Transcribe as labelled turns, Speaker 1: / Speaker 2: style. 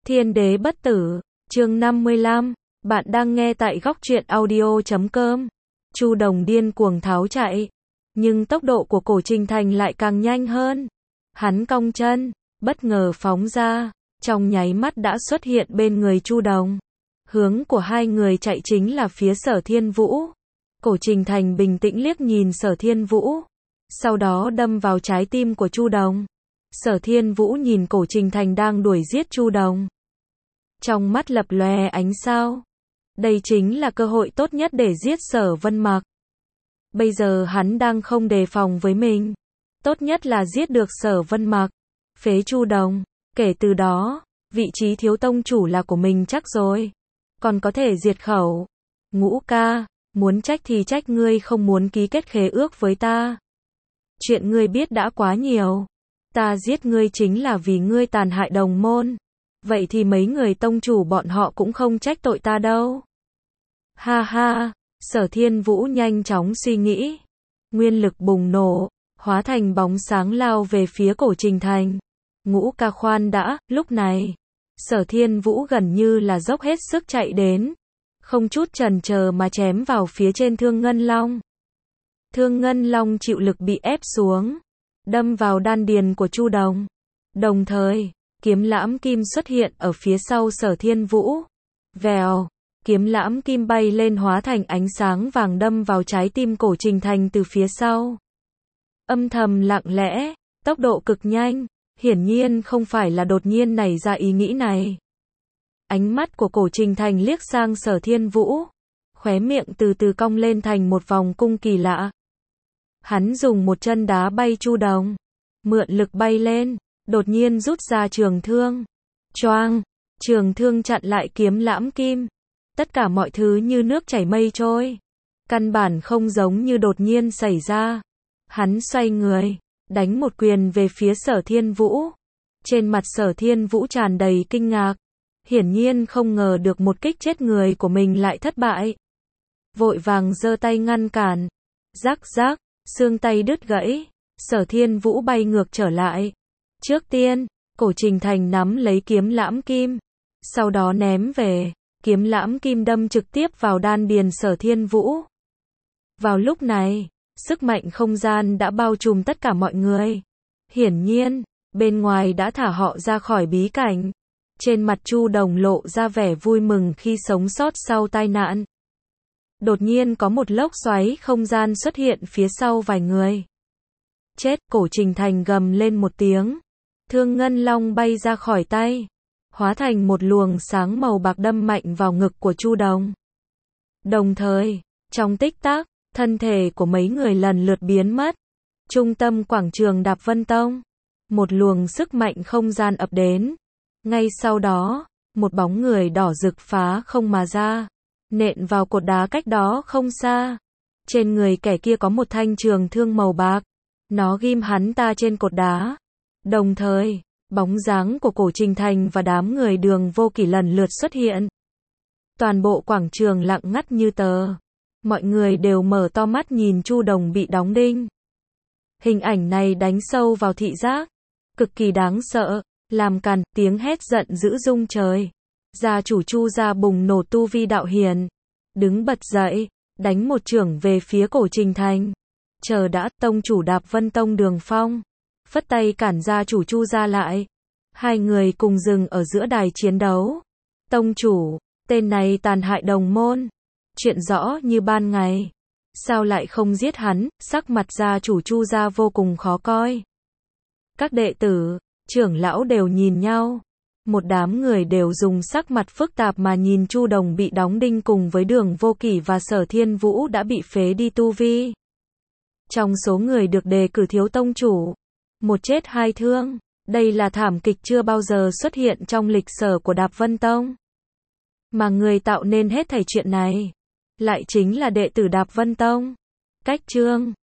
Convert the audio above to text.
Speaker 1: Thiên đế bất tử, chương 55, bạn đang nghe tại góc truyện audio.com. Chu Đồng điên cuồng tháo chạy, nhưng tốc độ của Cổ Trình Thành lại càng nhanh hơn. Hắn cong chân, bất ngờ phóng ra, trong nháy mắt đã xuất hiện bên người Chu Đồng. Hướng của hai người chạy chính là phía Sở Thiên Vũ. Cổ Trình Thành bình tĩnh liếc nhìn Sở Thiên Vũ, sau đó đâm vào trái tim của Chu Đồng. Sở Thiên Vũ nhìn Cổ Trình Thành đang đuổi giết Chu Đồng, trong mắt lập lòe ánh sao. Đây chính là cơ hội tốt nhất để giết Sở Vân Mặc. Bây giờ hắn đang không đề phòng với mình, tốt nhất là giết được Sở Vân Mặc, phế Chu Đồng. Kể từ đó, vị trí thiếu tông chủ là của mình chắc rồi, còn có thể diệt khẩu. Ngũ ca, muốn trách thì trách ngươi không muốn ký kết khế ước với ta. Chuyện ngươi biết đã quá nhiều. Ta giết ngươi chính là vì ngươi tàn hại đồng môn. Vậy thì mấy người tông chủ bọn họ cũng không trách tội ta đâu. Ha ha, Sở Thiên Vũ nhanh chóng suy nghĩ. Nguyên lực bùng nổ, hóa thành bóng sáng lao về phía Cổ Trình Thành. Ngũ ca khoan đã, lúc này, Sở Thiên Vũ gần như là dốc hết sức chạy đến, không chút chần chờ mà chém vào phía trên Thương Ngân Long. Thương Ngân Long chịu lực bị ép xuống, đâm vào đan điền của Chu Đồng. Đồng thời, kiếm lãm kim xuất hiện ở phía sau Sở Thiên Vũ. Vèo, kiếm lãm kim bay lên hóa thành ánh sáng vàng đâm vào trái tim Cổ Trình Thành từ phía sau. Âm thầm lặng lẽ, tốc độ cực nhanh, hiển nhiên không phải là đột nhiên nảy ra ý nghĩ này. Ánh mắt của Cổ Trình Thành liếc sang Sở Thiên Vũ, khóe miệng từ từ cong lên thành một vòng cung kỳ lạ. Hắn dùng một chân đá bay Chu Đồng, mượn lực bay lên, đột nhiên rút ra trường thương. Choang, trường thương chặn lại kiếm lãm kim. Tất cả mọi thứ như nước chảy mây trôi, căn bản không giống như đột nhiên xảy ra. Hắn xoay người, đánh một quyền về phía Sở Thiên Vũ. Trên mặt Sở Thiên Vũ tràn đầy kinh ngạc, hiển nhiên không ngờ được một kích chết người của mình lại thất bại. Vội vàng giơ tay ngăn cản. Rắc rắc, xương tay đứt gãy, Sở Thiên Vũ bay ngược trở lại. Trước tiên, Cổ Trình Thành nắm lấy kiếm lãm kim, sau đó ném về, kiếm lãm kim đâm trực tiếp vào đan điền Sở Thiên Vũ. Vào lúc này, sức mạnh không gian đã bao trùm tất cả mọi người. Hiển nhiên, bên ngoài đã thả họ ra khỏi bí cảnh. Trên mặt Chu Đồng lộ ra vẻ vui mừng khi sống sót sau tai nạn. Đột nhiên có một lốc xoáy không gian xuất hiện phía sau vài người. Chết, Cổ Trình Thành gầm lên một tiếng. Thương Ngân Long bay ra khỏi tay, hóa thành một luồng sáng màu bạc đâm mạnh vào ngực của Chu Đồng. Đồng thời, trong tích tắc, thân thể của mấy người lần lượt biến mất. Trung tâm quảng trường Đạp Vân Tông, một luồng sức mạnh không gian ập đến. Ngay sau đó, một bóng người đỏ rực phá không mà ra, nện vào cột đá cách đó không xa. Trên người kẻ kia có một thanh trường thương màu bạc, nó ghim hắn ta trên cột đá. Đồng thời, bóng dáng của Cổ Trình Thành và đám người Đường Vô Kỷ lần lượt xuất hiện. Toàn bộ quảng trường lặng ngắt như tờ. Mọi người đều mở to mắt nhìn Chu Đồng bị đóng đinh. Hình ảnh này đánh sâu vào thị giác, cực kỳ đáng sợ, làm càn, tiếng hét giận dữ rung trời. Gia chủ Chu gia bùng nổ tu vi đạo hiền, đứng bật dậy, đánh một chưởng về phía Cổ Trình Thành. Chờ đã, tông chủ Đạp Vân Tông Đường Phong phất tay cản gia chủ Chu gia lại. Hai người cùng dừng ở giữa đài chiến đấu. Tông chủ, tên này tàn hại đồng môn, chuyện rõ như ban ngày, sao lại không giết hắn? Sắc mặt gia chủ Chu gia vô cùng khó coi. Các đệ tử, trưởng lão đều nhìn nhau. Một đám người đều dùng sắc mặt phức tạp mà nhìn Chu Đồng bị đóng đinh cùng với Đường Vô Kỷ và Sở Thiên Vũ đã bị phế đi tu vi. Trong số người được đề cử thiếu tông chủ, một chết hai thương, đây là thảm kịch chưa bao giờ xuất hiện trong lịch sử của Đạp Vân Tông. Mà người tạo nên hết thảy chuyện này, lại chính là đệ tử Đạp Vân Tông. Cách chương